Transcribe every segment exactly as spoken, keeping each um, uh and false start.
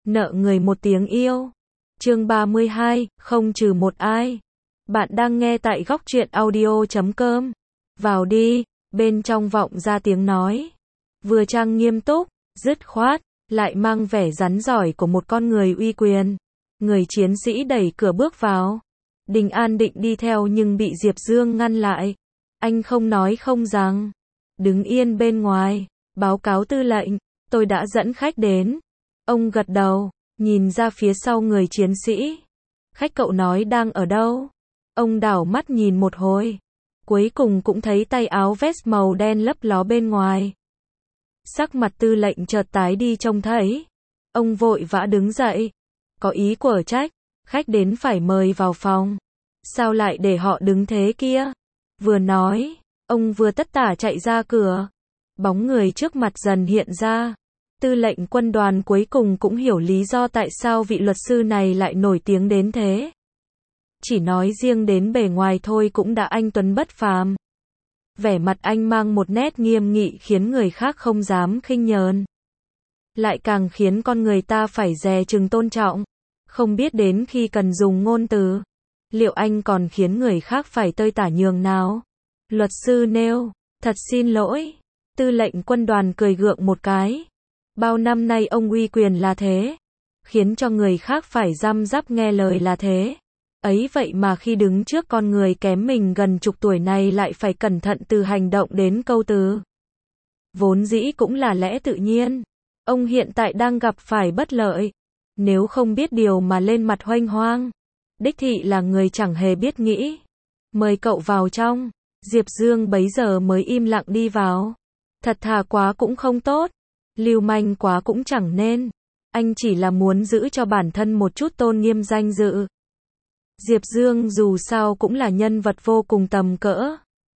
nợ người một tiếng yêu. Chương ba mươi hai, không trừ một ai. Bạn đang nghe tại góc truyện audio chấm com. Vào đi, bên trong vọng ra tiếng nói. Vừa trang nghiêm túc, dứt khoát, lại mang vẻ rắn giỏi của một con người uy quyền. Người chiến sĩ đẩy cửa bước vào. Đình An định đi theo nhưng bị Diệp Dương ngăn lại. Anh không nói không rằng. Đứng yên bên ngoài, báo cáo tư lệnh, tôi đã dẫn khách đến. Ông gật đầu, nhìn ra phía sau người chiến sĩ. Khách cậu nói đang ở đâu? Ông đảo mắt nhìn một hồi. Cuối cùng cũng thấy tay áo vest màu đen lấp ló bên ngoài. Sắc mặt tư lệnh chợt tái đi trông thấy. Ông vội vã đứng dậy. Có ý của trách, khách đến phải mời vào phòng. Sao lại để họ đứng thế kia? Vừa nói, ông vừa tất tả chạy ra cửa. Bóng người trước mặt dần hiện ra. Tư lệnh quân đoàn cuối cùng cũng hiểu lý do tại sao vị luật sư này lại nổi tiếng đến thế. Chỉ nói riêng đến bề ngoài thôi cũng đã anh tuấn bất phàm. Vẻ mặt anh mang một nét nghiêm nghị khiến người khác không dám khinh nhờn. Lại càng khiến con người ta phải dè chừng tôn trọng. Không biết đến khi cần dùng ngôn từ, liệu anh còn khiến người khác phải tơi tả nhường nào? Luật sư nêu, thật xin lỗi. Tư lệnh quân đoàn cười gượng một cái. Bao năm nay ông uy quyền là thế, khiến cho người khác phải răm rắp nghe lời là thế. Ấy vậy mà khi đứng trước con người kém mình gần chục tuổi này lại phải cẩn thận từ hành động đến câu từ. Vốn dĩ cũng là lẽ tự nhiên. Ông hiện tại đang gặp phải bất lợi. Nếu không biết điều mà lên mặt hoanh hoang, đích thị là người chẳng hề biết nghĩ. Mời cậu vào trong. Diệp Dương bấy giờ mới im lặng đi vào. Thật thà quá cũng không tốt, lưu manh quá cũng chẳng nên. Anh chỉ là muốn giữ cho bản thân một chút tôn nghiêm danh dự. Diệp Dương dù sao cũng là nhân vật vô cùng tầm cỡ.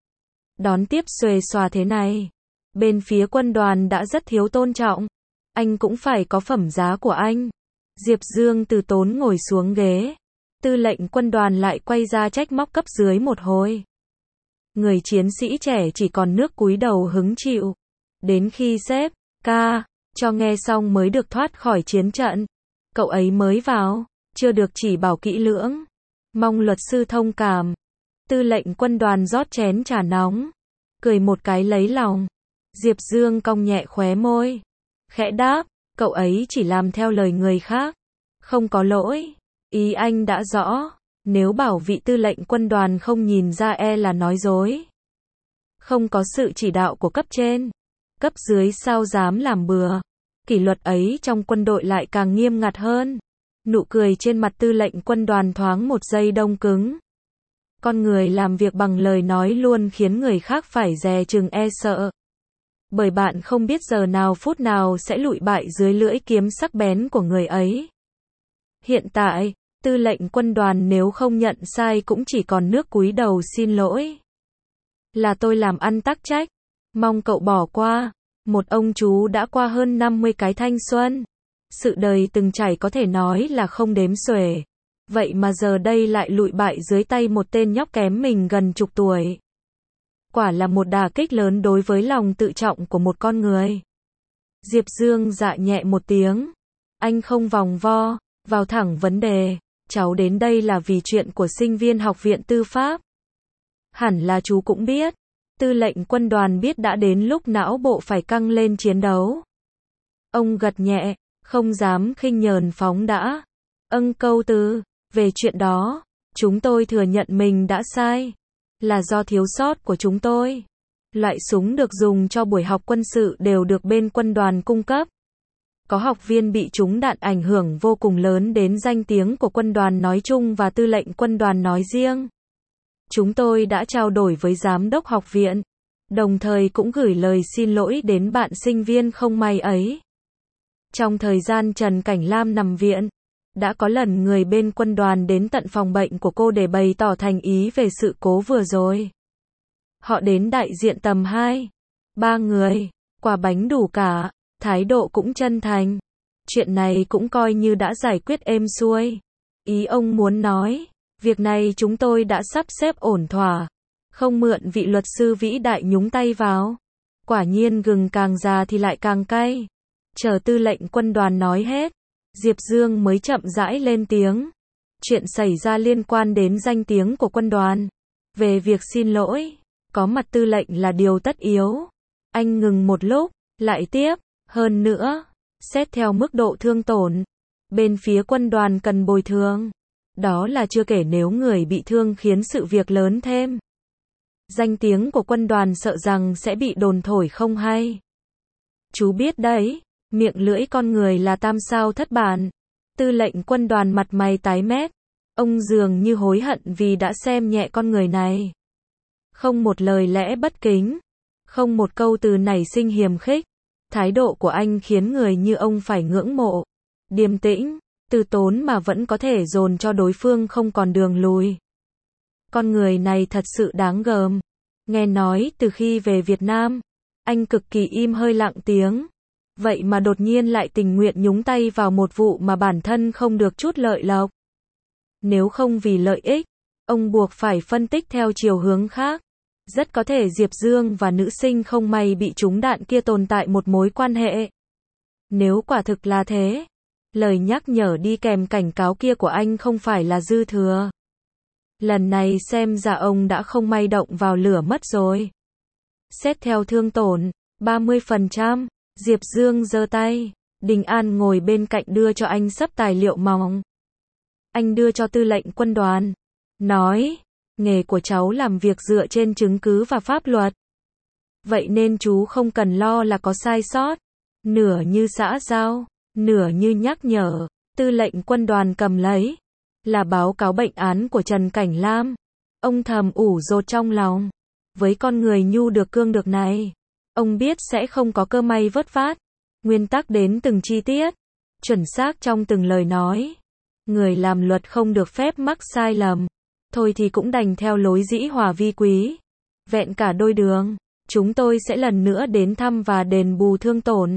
Đón tiếp xuề xòa thế này, bên phía quân đoàn đã rất thiếu tôn trọng. Anh cũng phải có phẩm giá của anh. Diệp Dương từ tốn ngồi xuống ghế. Tư lệnh quân đoàn lại quay ra trách móc cấp dưới một hồi. Người chiến sĩ trẻ chỉ còn nước cúi đầu hứng chịu. Đến khi sếp, ca, cho nghe xong mới được thoát khỏi chiến trận. Cậu ấy mới vào, chưa được chỉ bảo kỹ lưỡng. Mong luật sư thông cảm. Tư lệnh quân đoàn rót chén trà nóng. Cười một cái lấy lòng. Diệp Dương cong nhẹ khóe môi. Khẽ đáp, cậu ấy chỉ làm theo lời người khác. Không có lỗi. Ý anh đã rõ. Nếu bảo vị tư lệnh quân đoàn không nhìn ra e là nói dối. Không có sự chỉ đạo của cấp trên, cấp dưới sao dám làm bừa. Kỷ luật ấy trong quân đội lại càng nghiêm ngặt hơn. Nụ cười trên mặt tư lệnh quân đoàn thoáng một giây đông cứng. Con người làm việc bằng lời nói luôn khiến người khác phải dè chừng e sợ. Bởi bạn không biết giờ nào phút nào sẽ lụi bại dưới lưỡi kiếm sắc bén của người ấy. Hiện tại, tư lệnh quân đoàn nếu không nhận sai cũng chỉ còn nước cúi đầu xin lỗi. Là tôi làm ăn tắc trách. Mong cậu bỏ qua. Một ông chú đã qua hơn năm mươi cái thanh xuân. Sự đời từng trải có thể nói là không đếm xuể. Vậy mà giờ đây lại lụi bại dưới tay một tên nhóc kém mình gần chục tuổi. Quả là một đả kích lớn đối với lòng tự trọng của một con người. Diệp Dương dạ nhẹ một tiếng. Anh không vòng vo, vào thẳng vấn đề. Cháu đến đây là vì chuyện của sinh viên học viện tư pháp. Hẳn là chú cũng biết. Tư lệnh quân đoàn biết đã đến lúc não bộ phải căng lên chiến đấu. Ông gật nhẹ, không dám khinh nhờn phóng đã. Âng câu từ, về chuyện đó, chúng tôi thừa nhận mình đã sai. Là do thiếu sót của chúng tôi. Loại súng được dùng cho buổi học quân sự đều được bên quân đoàn cung cấp. Có học viên bị trúng đạn ảnh hưởng vô cùng lớn đến danh tiếng của quân đoàn nói chung và tư lệnh quân đoàn nói riêng. Chúng tôi đã trao đổi với giám đốc học viện, đồng thời cũng gửi lời xin lỗi đến bạn sinh viên không may ấy. Trong thời gian Trần Cảnh Lam nằm viện, đã có lần người bên quân đoàn đến tận phòng bệnh của cô để bày tỏ thành ý về sự cố vừa rồi. Họ đến đại diện tầm hai, ba người, quà bánh đủ cả, thái độ cũng chân thành. Chuyện này cũng coi như đã giải quyết êm xuôi. Ý ông muốn nói, việc này chúng tôi đã sắp xếp ổn thỏa, không mượn vị luật sư vĩ đại nhúng tay vào. Quả nhiên gừng càng già thì lại càng cay. Chờ tư lệnh quân đoàn nói hết, Diệp Dương mới chậm rãi lên tiếng. Chuyện xảy ra liên quan đến danh tiếng của quân đoàn. Về việc xin lỗi, có mặt tư lệnh là điều tất yếu. Anh ngừng một lúc, lại tiếp. Hơn nữa, xét theo mức độ thương tổn, bên phía quân đoàn cần bồi thường. Đó là chưa kể nếu người bị thương khiến sự việc lớn thêm. Danh tiếng của quân đoàn sợ rằng sẽ bị đồn thổi không hay. Chú biết đấy, miệng lưỡi con người là tam sao thất bản. Tư lệnh quân đoàn mặt mày tái mét. Ông dường như hối hận vì đã xem nhẹ con người này. Không một lời lẽ bất kính, không một câu từ nảy sinh hiềm khích. Thái độ của anh khiến người như ông phải ngưỡng mộ. Điềm tĩnh, từ tốn mà vẫn có thể dồn cho đối phương không còn đường lùi. Con người này thật sự đáng gờm. Nghe nói từ khi về Việt Nam, anh cực kỳ im hơi lặng tiếng. Vậy mà đột nhiên lại tình nguyện nhúng tay vào một vụ mà bản thân không được chút lợi lộc. Nếu không vì lợi ích, ông buộc phải phân tích theo chiều hướng khác. Rất có thể Diệp Dương và nữ sinh không may bị trúng đạn kia tồn tại một mối quan hệ. Nếu quả thực là thế, lời nhắc nhở đi kèm cảnh cáo kia của anh không phải là dư thừa. Lần này xem ra ông đã không may động vào lửa mất rồi. Xét theo thương tổn, ba mươi phần trăm, Diệp Dương giơ tay. Đình An ngồi bên cạnh đưa cho anh xấp tài liệu mỏng. Anh đưa cho tư lệnh quân đoàn. Nói, nghề của cháu làm việc dựa trên chứng cứ và pháp luật. Vậy nên chú không cần lo là có sai sót. Nửa như xã giao, nửa như nhắc nhở. Tư lệnh quân đoàn cầm lấy. Là báo cáo bệnh án của Trần Cảnh Lam. Ông thầm ủ rột trong lòng. Với con người nhu được cương được này, ông biết sẽ không có cơ may vớt vát. Nguyên tắc đến từng chi tiết, chuẩn xác trong từng lời nói. Người làm luật không được phép mắc sai lầm. Thôi thì cũng đành theo lối dĩ hòa vi quý. Vẹn cả đôi đường, chúng tôi sẽ lần nữa đến thăm và đền bù thương tổn.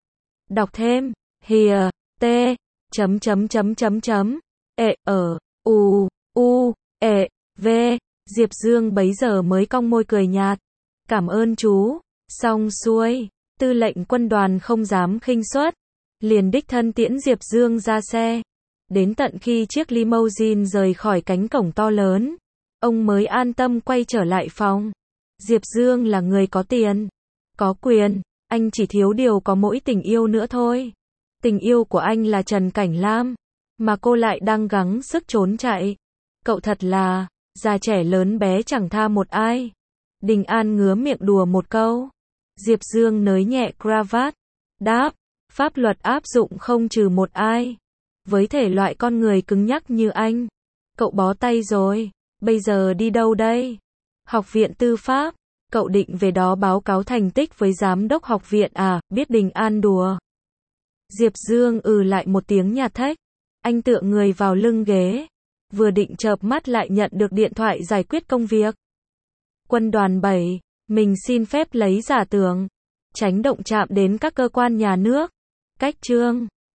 Đọc thêm, here, t, chấm chấm chấm chấm chấm, e, ở, u, u, e, v, Diệp Dương bấy giờ mới cong môi cười nhạt. Cảm ơn chú, xong xuôi, tư lệnh quân đoàn không dám khinh suất. Liền đích thân tiễn Diệp Dương ra xe. Đến tận khi chiếc limousine rời khỏi cánh cổng to lớn, ông mới an tâm quay trở lại phòng. Diệp Dương là người có tiền, có quyền, anh chỉ thiếu điều có mỗi tình yêu nữa thôi. Tình yêu của anh là Trần Cảnh Lam, mà cô lại đang gắng sức trốn chạy. Cậu thật là, già trẻ lớn bé chẳng tha một ai. Đình An ngứa miệng đùa một câu. Diệp Dương nới nhẹ cravat, đáp, pháp luật áp dụng không trừ một ai. Với thể loại con người cứng nhắc như anh, cậu bó tay rồi, bây giờ đi đâu đây? Học viện tư pháp, cậu định về đó báo cáo thành tích với giám đốc học viện à, biết Đình An đùa. Diệp Dương ừ lại một tiếng nhạt thách, anh tựa người vào lưng ghế, vừa định chợp mắt lại nhận được điện thoại giải quyết công việc. Quân đoàn bảy, mình xin phép lấy giả tưởng, tránh động chạm đến các cơ quan nhà nước. Cách chương